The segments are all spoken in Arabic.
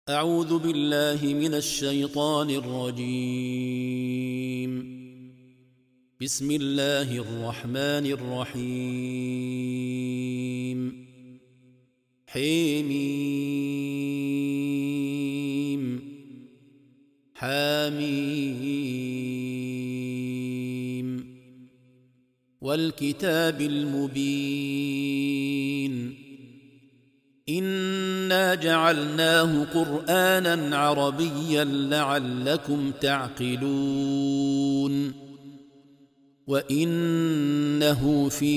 أعوذ بالله من الشيطان الرجيم. بسم الله الرحمن الرحيم. حميم حميم والكتاب المبين إنا جعلناه قرآنا عربيا لعلكم تعقلون وإنه في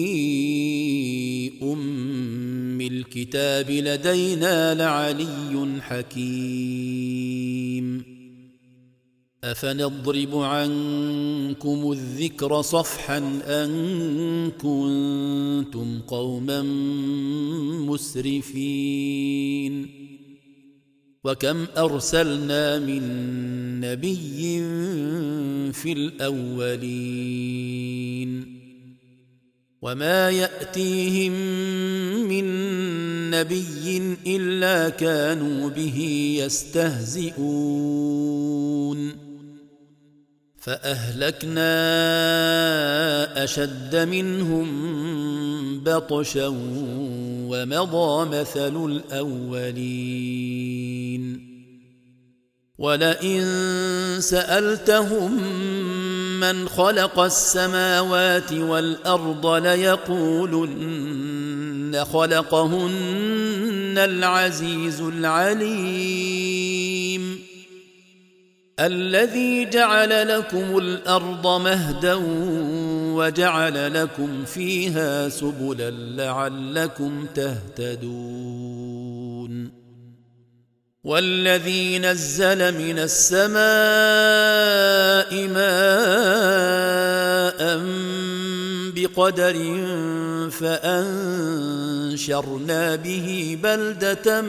أم الكتاب لدينا لعلي حكيم أفنضرب عنكم الذكر صفحا أن كنتم قوما مسرفين وكم أرسلنا من نبي في الأولين وما يأتيهم من نبي إلا كانوا به يستهزئون فأهلكنا أشد منهم بطشا ومضى مثل الأولين ولئن سألتهم من خلق السماوات والأرض ليقولن خلقهن العزيز العليم الذي جعل لكم الأرض مهدا وجعل لكم فيها سبلا لعلكم تهتدون والذي نزل من السماء ماء بقدر فأنشرنا به بلدة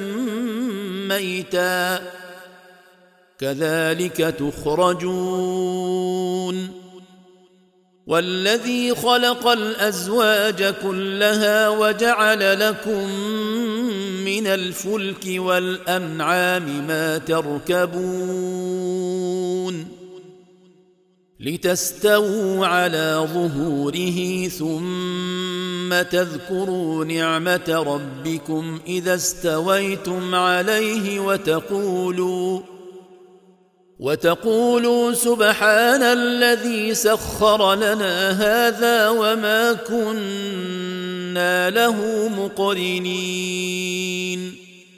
ميتا كذلك تخرجون والذي خلق الأزواج كلها وجعل لكم من الفلك والأنعام ما تركبون لتستووا على ظهوره ثم تذكروا نعمة ربكم إذا استويتم عليه وتقولوا سبحان الذي سخر لنا هذا وما كنا له مقرنين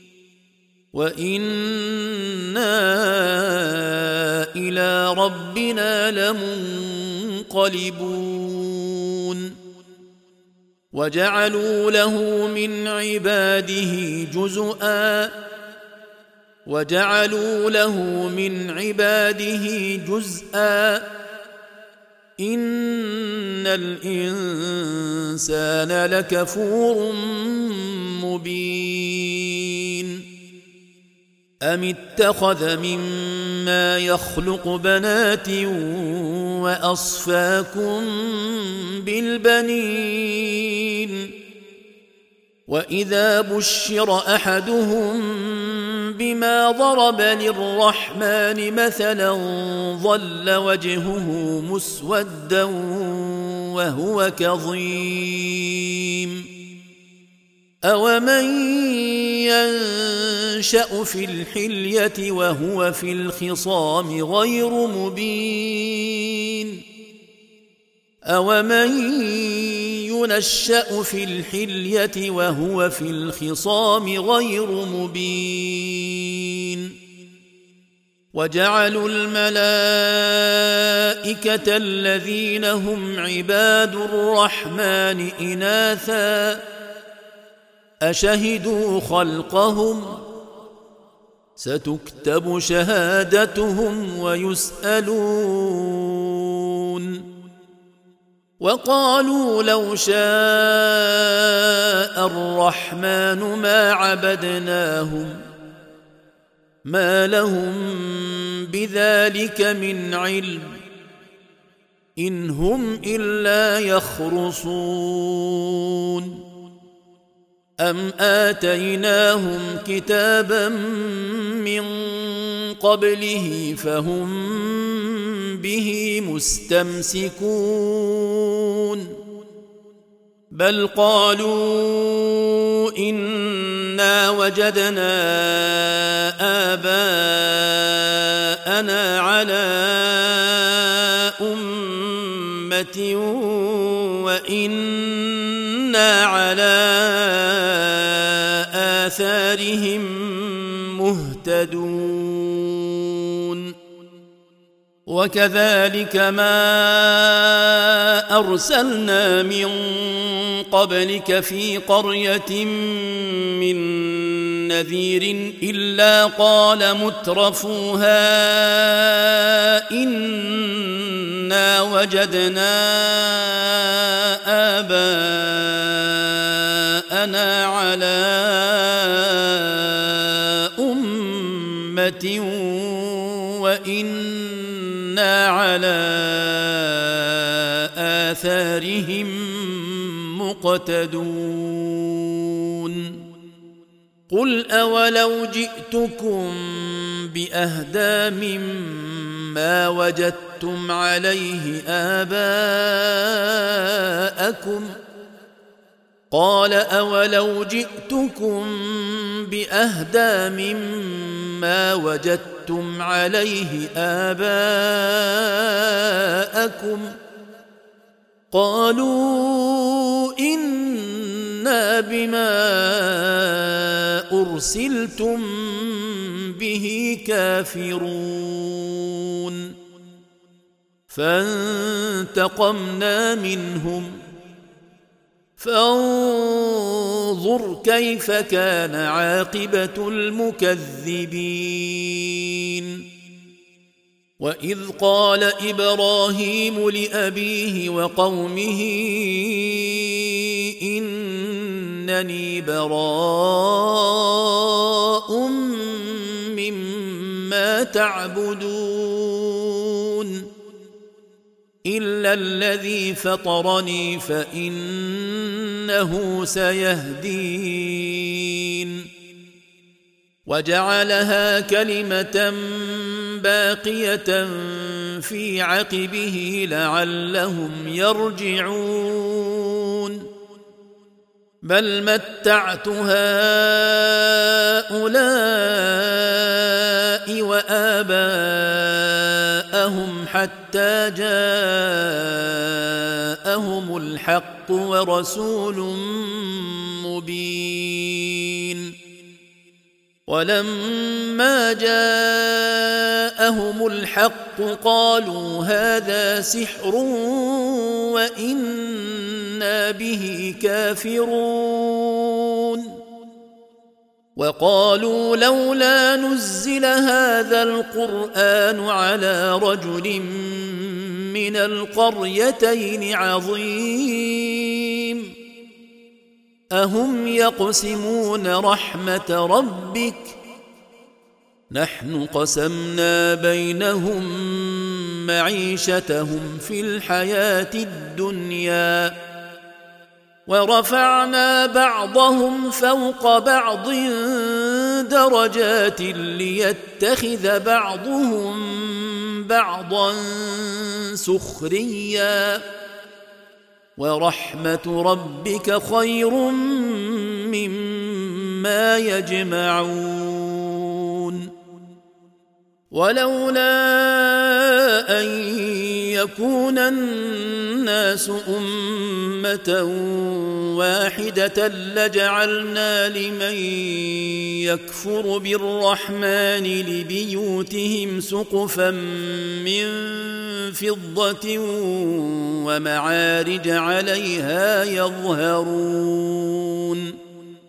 وإنا إلى ربنا لمنقلبون وجعلوا له من عباده جزءا إن الإنسان لكفور مبين أم اتخذ مما يخلق بنات وأصفاكم بالبنين وإذا بشر أحدهم بما ضرب للرحمن مثلا ظل وجهه مسودا وهو كظيم أومن ينشأ في الحلية وهو في الخصام غير مبين أومن ينشأ في الحلية وهو في الخصام غير مبين وجعلوا الملائكة الذين هم عباد الرحمن إناثا أشهدوا خلقهم ستكتب شهادتهم ويسألون وقالوا لو شاء الرحمن ما عبدناهم ما لهم بذلك من علم إن هم إلا يخرصون أم آتيناهم كتابا من قبله فهم به مستمسكون بل قالوا إنا وجدنا آباءنا على أمة وإنا على آثارهم مهتدون وكذلك ما أرسلنا من قبلك في قرية من نذير إلا قال مترفوها إنا وجدنا آباءنا على أمة وإنا على آثارهم مقتدون قل أولو جئتكم بأهدى مما وجدتم عليه آباءكم قال أولو جئتكم بأهدى مما وجدتم عليه آباءكم قالوا إنا بما أرسلتم به كافرون فانتقمنا منهم فانظر كيف كان عاقبة المكذبين وإذ قال إبراهيم لأبيه وقومه إنني براء مما تعبدون إلا الذي فطرني فإنه سيهدين وجعلها كلمة باقية في عقبه لعلهم يرجعون بل متعت هؤلاء وآباءهم حتى جاءهم الحق ورسول مبين ولما جاءهم الحق قالوا هذا سحر وإنا به كافرون وقالوا لولا نزل هذا القرآن على رجل من القريتين عظيم أهم يقسمون رحمة ربك نحن قسمنا بينهم معيشتهم في الحياة الدنيا ورفعنا بعضهم فوق بعض درجات ليتخذ بعضهم بعضا سخريا ورحمة ربك خير مما يجمعون ولولا أن يكون الناس أمة واحدة لجعلنا لمن يكفر بالرحمن لبيوتهم سقفا من فضة ومعارج عليها يظهرون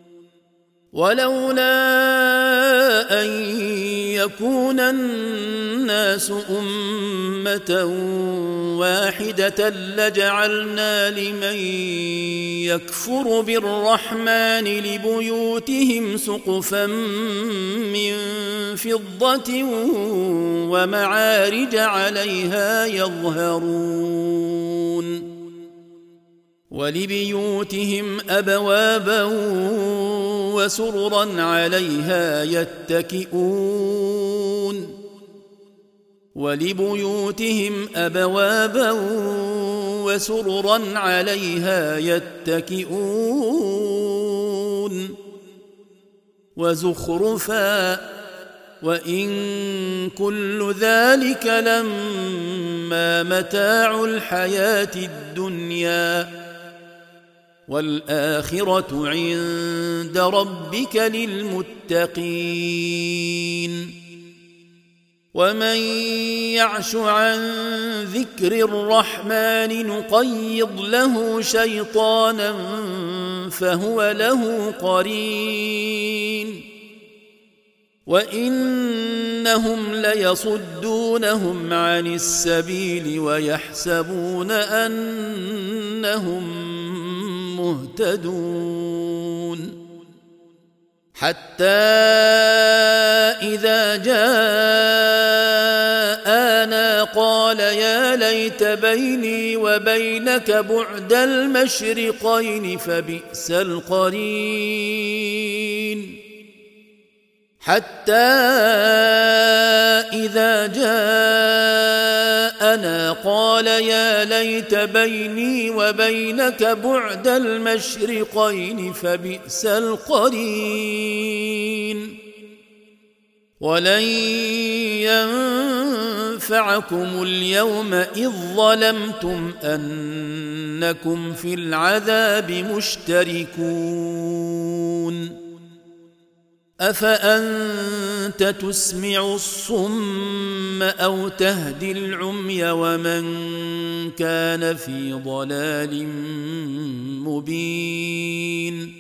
ولولا أن يكون الناس أمة واحدة لجعلنا لمن يكفر بالرحمن لبيوتهم سقفا من فضة ومعارج عليها يظهرون ولبيوتهم أبوابا وسررا عليها يتكئون ولبيوتهم أبوابا وسررا عليها يتكئون وزخرفا وإن كل ذلك لما متاع الحياة الدنيا والآخرة عند ربك للمتقين ومن يعش عن ذكر الرحمن نقيض له شيطانا فهو له قرين وإنهم ليصدونهم عن السبيل ويحسبون أنهم مهتدون حتى إذا جاءنا قال يا ليت بيني وبينك بعد المشرقين فبئس القرين حتى إذا جاءنا قال يا ليت بيني وبينك بعد المشرقين فبئس القرين ولن ينفعكم اليوم إذ ظلمتم أنكم في العذاب مشتركون أفأنت تسمع الصم أو تهدي العمي ومن كان في ضلال مبين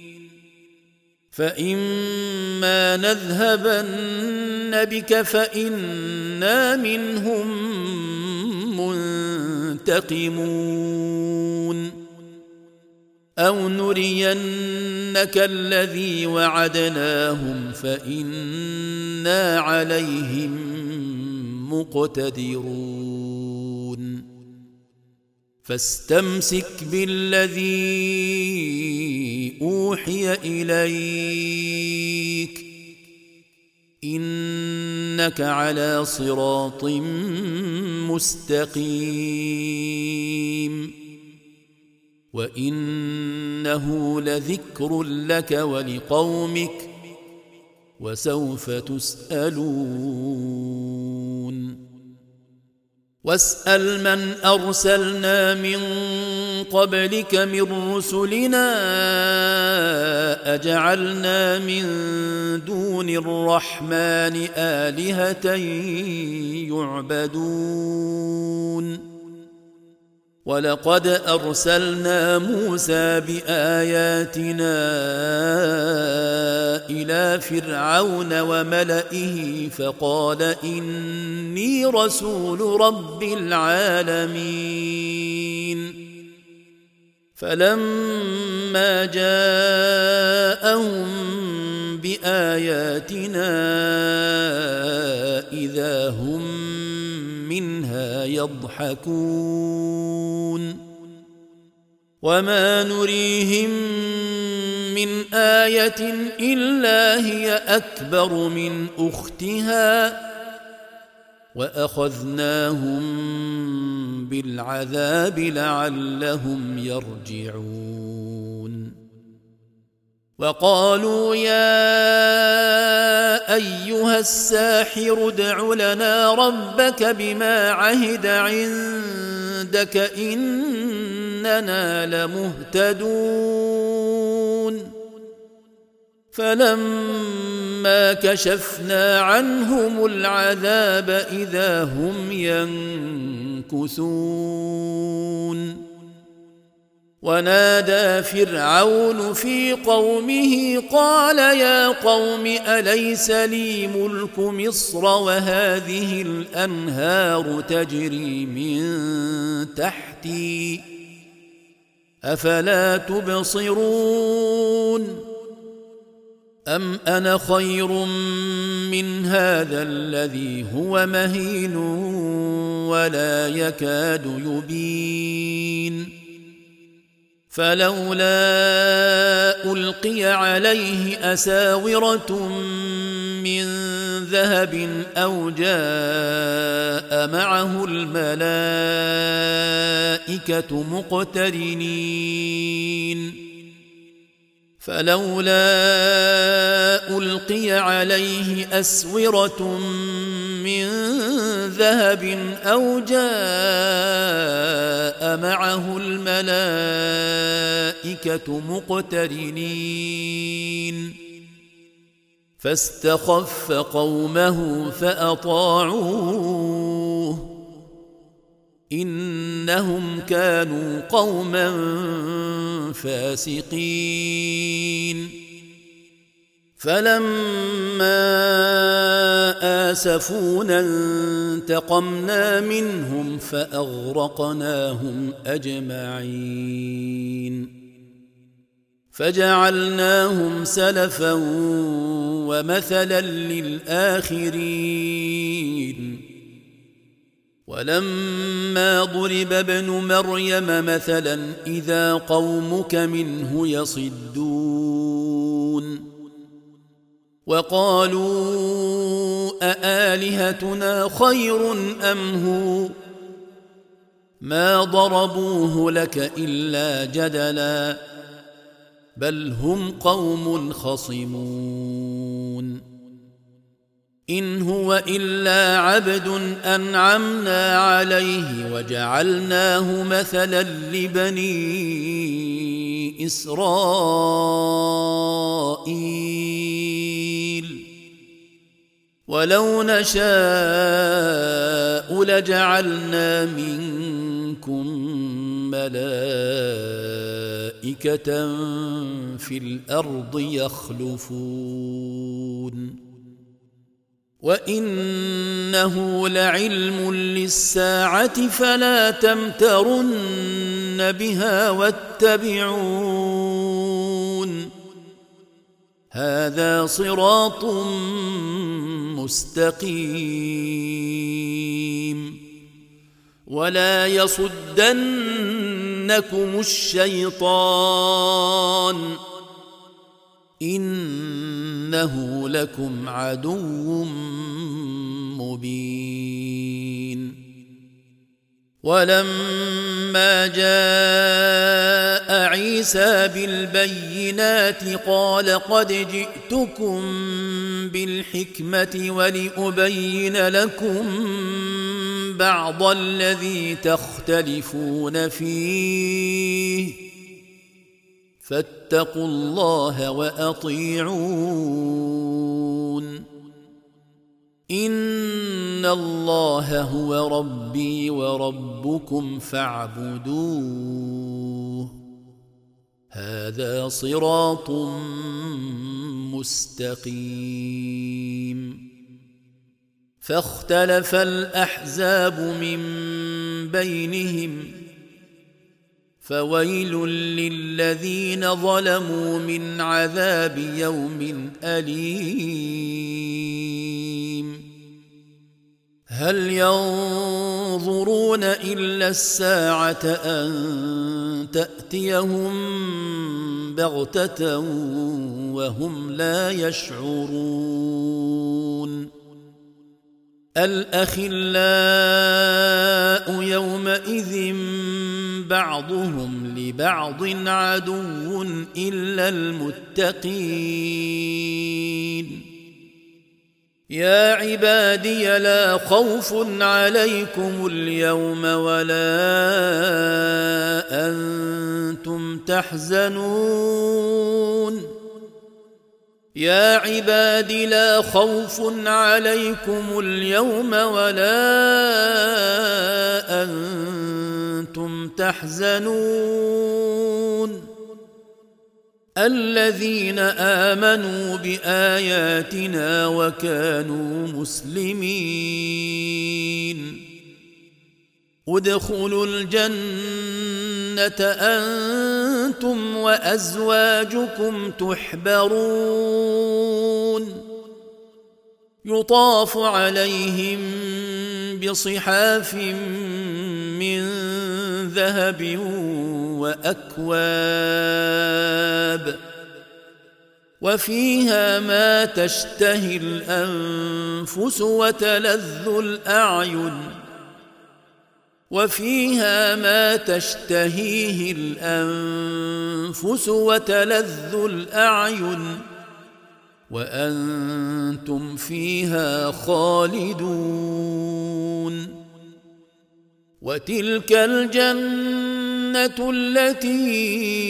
فإما نذهبن بك فإنا منهم منتقمون أو نرينك الذي وعدناهم فإنا عليهم مقتدرون فاستمسك بالذي أوحي إليك إنك على صراط مستقيم وإنه لذكر لك ولقومك وسوف تسألون واسأل من أرسلنا من قبلك من رسلنا أجعلنا من دون الرحمن آلهة يعبدون ولقد أرسلنا موسى بآياتنا إلى فرعون وملئه فقال إني رسول رب العالمين فلما جاءهم بآياتنا إذا هم منها يضحكون وما نريهم من آية إلا هي أكبر من أختها وأخذناهم بالعذاب لعلهم يرجعون وقالوا يا أيها الساحر ادع لنا ربك بما عهد عندك إننا لمهتدون فلما كشفنا عنهم العذاب إذا هم ينكثون ونادى فرعون في قومه قال يا قوم أليس لي ملك مصر وهذه الأنهار تجري من تحتي أفلا تبصرون أم أنا خير من هذا الذي هو مهين ولا يكاد يبين فلولا ألقي عليه أساورة من ذهب أو جاء معه الملائكة مقترنين فلولا ألقي عليه أسورة من ذهب أو جاء معه الملائكة مقترنين فاستخف قومه فأطاعوه إنهم كانوا قوما فاسقين فلما آسفونا انتقمنا منهم فأغرقناهم أجمعين فجعلناهم سلفا ومثلا للآخرين ولما ضرب ابن مريم مثلا إذا قومك منه يصدون وقالوا أآلهتنا خير أم هو ما ضربوه لك إلا جدلا بل هم قوم خصمون إن هو إلا عبد أنعمنا عليه وجعلناه مثلا لبني إسرائيل ولو نشاء لجعلنا منكم ملائكة في الأرض يخلفون وإنه لعلم للساعة فلا تمترن بها واتبعون هذا صراط مستقيم ولا يصدنكم الشيطان إنه لكم عدو مبين ولما جاء عيسى بالبينات قال قد جئتكم بالحكمة ولأبين لكم بعض الذي تختلفون فيه فاتقوا الله وأطيعون إن الله هو ربي وربكم فاعبدوه هذا صراط مستقيم فاختلف الأحزاب من بينهم فويل للذين ظلموا من عذاب يوم أليم هل ينظرون إلا الساعة أن تأتيهم بغتة وهم لا يشعرون الأخلاء يومئذ بعضهم لبعض عدو إلا المتقين يا عبادي لا خوف عليكم اليوم ولا أنتم تحزنون يا عباد لا خوف عليكم اليوم ولا أنتم تحزنون الذين آمنوا بآياتنا وكانوا مسلمين ادخلوا الجنة أنتم وأزواجكم تحبرون يطاف عليهم بصحاف من ذهب وأكواب وفيها ما تشتهي الأنفس وتلذ الأعين وفيها ما تشتهيه الأنفس وتلذ الأعين وأنتم فيها خالدون وتلك الجنة التي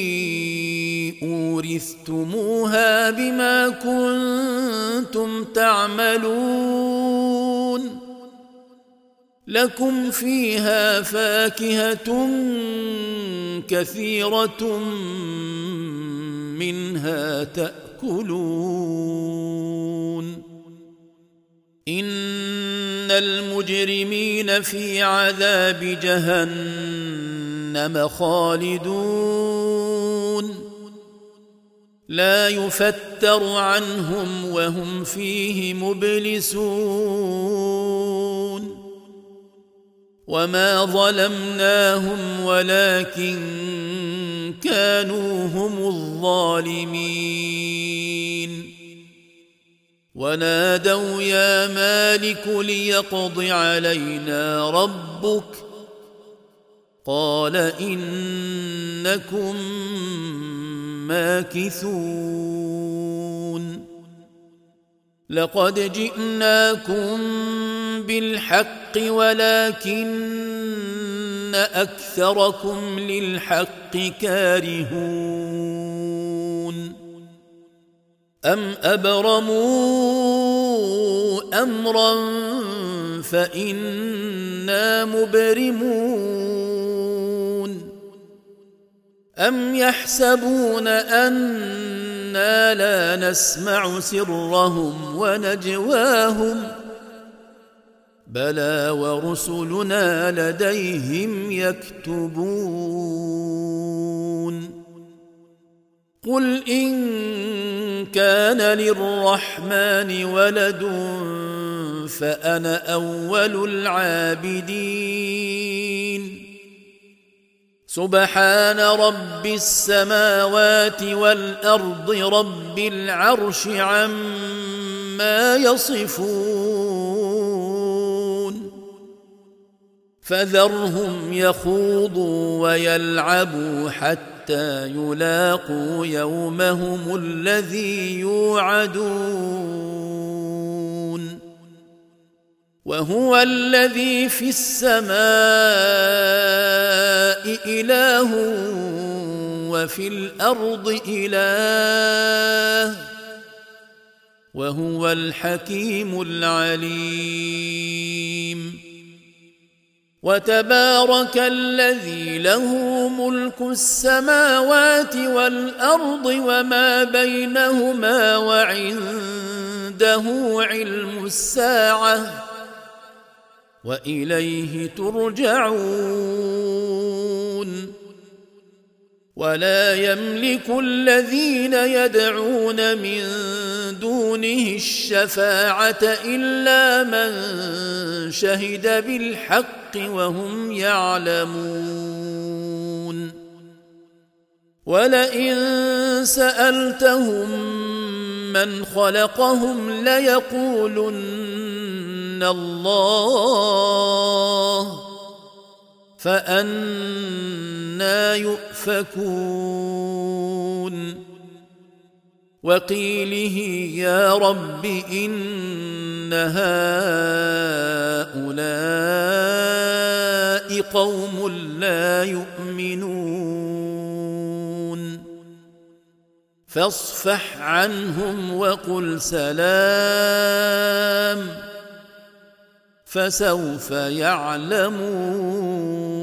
أورثتموها بما كنتم تعملون لكم فيها فاكهة كثيرة منها تأكلون إن المجرمين في عذاب جهنم خالدون لا يفتر عنهم وهم فيه مبلسون وما ظلمناهم ولكن كانوا هم الظالمين ونادوا يا مالك ليقض علينا ربك قال إنكم ماكثون لقد جئناكم بالحق ولكن أكثركم للحق كارهون أم أبرموا أمرا فإنا مبرمون أم يحسبون أنا لا نسمع سرهم ونجواهم بلى ورسلنا لديهم يكتبون قل إن كان للرحمن ولد فأنا أول العابدين سبحان رب السماوات والأرض رب العرش عما يصفون فذرهم يخوضوا ويلعبوا حتى يلاقوا يومهم الذي يوعدون وهو الذي في السماء إله وفي الأرض إله وهو الحكيم العليم وتبارك الذي له ملك السماوات والأرض وما بينهما وعنده علم الساعة وإليه ترجعون ولا يملك الذين يدعون من دونه الشفاعة إلا من شهد بالحق وهم يعلمون ولئن سألتهم من خلقهم ليقولن الله فأنى يؤفكون وقيله يا رب إن هؤلاء قوم لا يؤمنون فاصفح عنهم وقل سلام فسوف يعلمون